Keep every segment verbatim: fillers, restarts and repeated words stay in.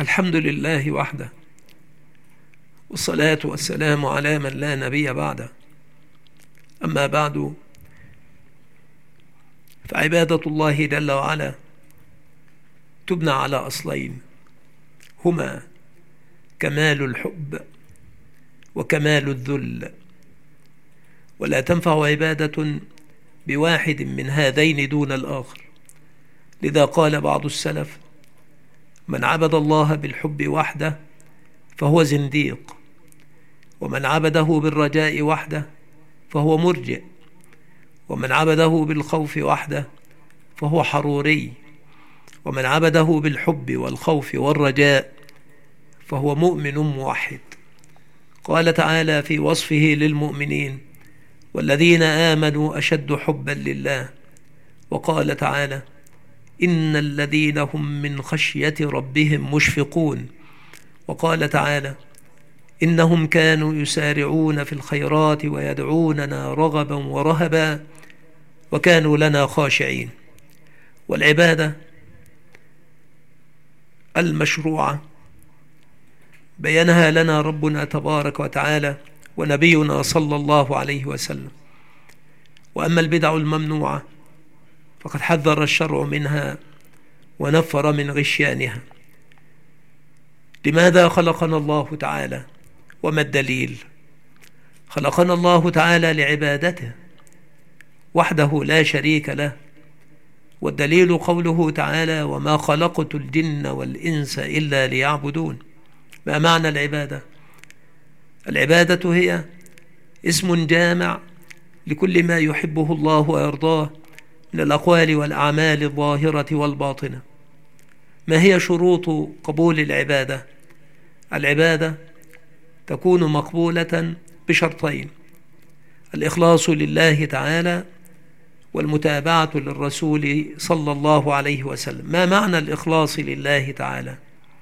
الحمد لله وحده، والصلاة والسلام على من لا نبي بعده. أما بعد، فعبادة الله جل وعلا تبنى على أصلين، هما كمال الحب وكمال الذل، ولا تنفع عبادة بواحد من هذين دون الآخر. لذا قال بعض السلف: من عبد الله بالحب وحده فهو زنديق، ومن عبده بالرجاء وحده فهو مرجئ، ومن عبده بالخوف وحده فهو حروري، ومن عبده بالحب والخوف والرجاء فهو مؤمن موحد. قال تعالى في وصفه للمؤمنين: والذين آمنوا أشد حبا لله. وقال تعالى: إن الذين هم من خشية ربهم مشفقون. وقال تعالى: إنهم كانوا يسارعون في الخيرات ويدعوننا رغبا ورهبا وكانوا لنا خاشعين. والعبادة المشروعة بينها لنا ربنا تبارك وتعالى ونبينا صلى الله عليه وسلم. وأما البدع الممنوعة فقد حذر الشرع منها ونفر من غشيانها. لماذا خلقنا الله تعالى؟ وما الدليل؟ خلقنا الله تعالى لعبادته وحده لا شريك له، والدليل قوله تعالى: وما خلقت الجن والإنس إلا ليعبدون. ما معنى العبادة؟ العبادة هي اسم جامع لكل ما يحبه الله ويرضاه من الأقوال والأعمال الظاهرة والباطنة. ما هي شروط قبول العبادة؟ العبادة تكون مقبولة بشرطين: الإخلاص لله تعالى والمتابعة للرسول صلى الله عليه وسلم. ما معنى الإخلاص لله تعالى؟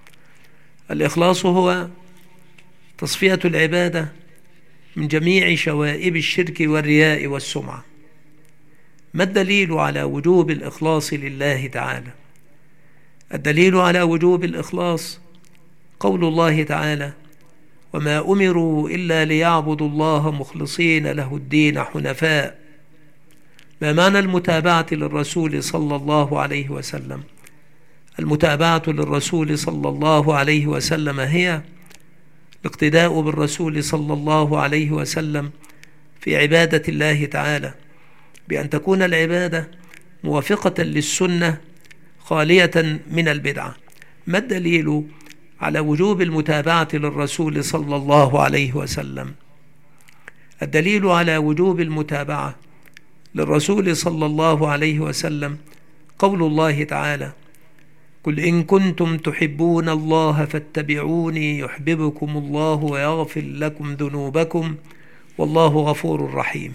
الإخلاص هو تصفية العبادة من جميع شوائب الشرك والرياء والسمعة. ما الدليل على وجوب الإخلاص لله تعالى؟ الدليل على وجوب الإخلاص قول الله تعالى: وما أمروا إلا ليعبدوا الله مخلصين له الدين حنفاء. ما معنى المتابعة للرسول صلى الله عليه وسلم؟ المتابعة للرسول صلى الله عليه وسلم هي الاقتداء بالرسول صلى الله عليه وسلم في عبادة الله تعالى، بأن تكون العبادة موافقة للسنة خالية من البدعة. ما الدليل على وجوب المتابعة للرسول صلى الله عليه وسلم؟ الدليل على وجوب المتابعة للرسول صلى الله عليه وسلم قول الله تعالى: قل إن كنتم تحبون الله فاتبعوني يحببكم الله ويغفر لكم ذنوبكم والله غفور رحيم.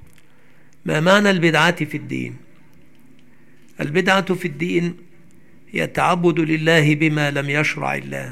ما معنى البدعة في الدين؟ البدعة في الدين هي التعبد لله بما لم يشرع الله.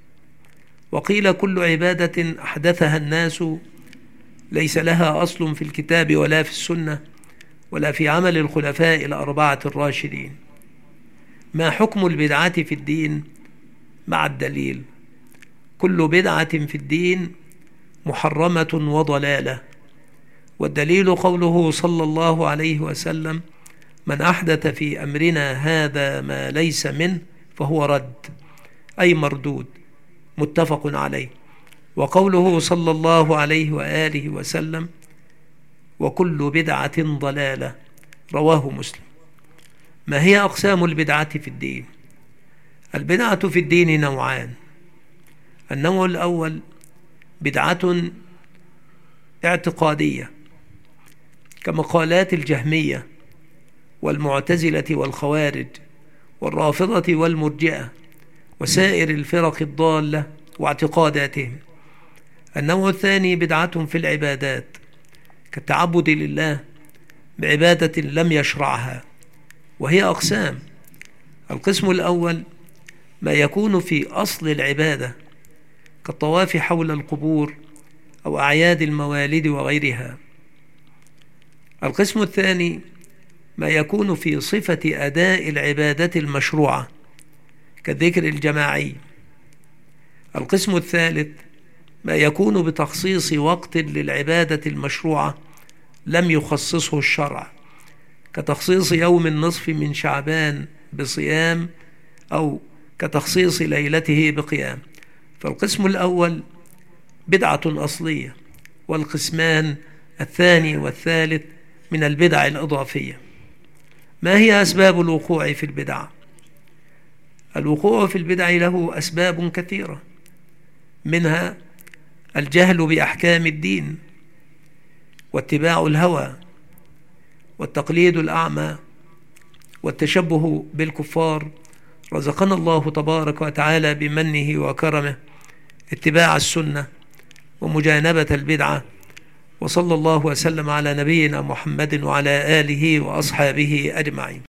وقيل كل عبادة أحدثها الناس ليس لها أصل في الكتاب ولا في السنة ولا في عمل الخلفاء الأربعة الراشدين. ما حكم البدعة في الدين مع الدليل؟ كل بدعة في الدين محرمة وضلالة، والدليل قوله صلى الله عليه وسلم: من أحدث في أمرنا هذا ما ليس منه فهو رد، أي مردود، متفق عليه. وقوله صلى الله عليه وآله وسلم: وكل بدعة ضلالة، رواه مسلم. ما هي أقسام البدعة في الدين؟ البدعة في الدين نوعان: النوع الأول بدعة اعتقادية كمقالات الجهمية والمعتزلة والخوارج والرافضة والمرجئة وسائر الفرق الضالة واعتقاداتهم. النوع الثاني بدعة في العبادات كالتعبد لله بعبادة لم يشرعها، وهي أقسام: القسم الأول ما يكون في أصل العبادة كالطواف حول القبور أو أعياد الموالد وغيرها. القسم الثاني ما يكون في صفة أداء العبادة المشروعة كالذكر الجماعي القسم الثالث ما يكون بتخصيص وقت للعبادة المشروعة لم يخصصه الشرع، كتخصيص يوم النصف من شعبان بصيام أو كتخصيص ليلته بقيام. فالقسم الأول بدعة أصلية، والقسمان الثاني والثالث من البدع الإضافية. ما هي أسباب الوقوع في البدع؟ الوقوع في البدع له أسباب كثيرة، منها الجهل بأحكام الدين، واتباع الهوى، والتقليد الأعمى، والتشبه بالكفار. رزقنا الله تبارك وتعالى بمنه وكرمه اتباع السنة ومجانبة البدعة. وصلى الله وسلم على نبينا محمد وعلى آله وأصحابه أجمعين.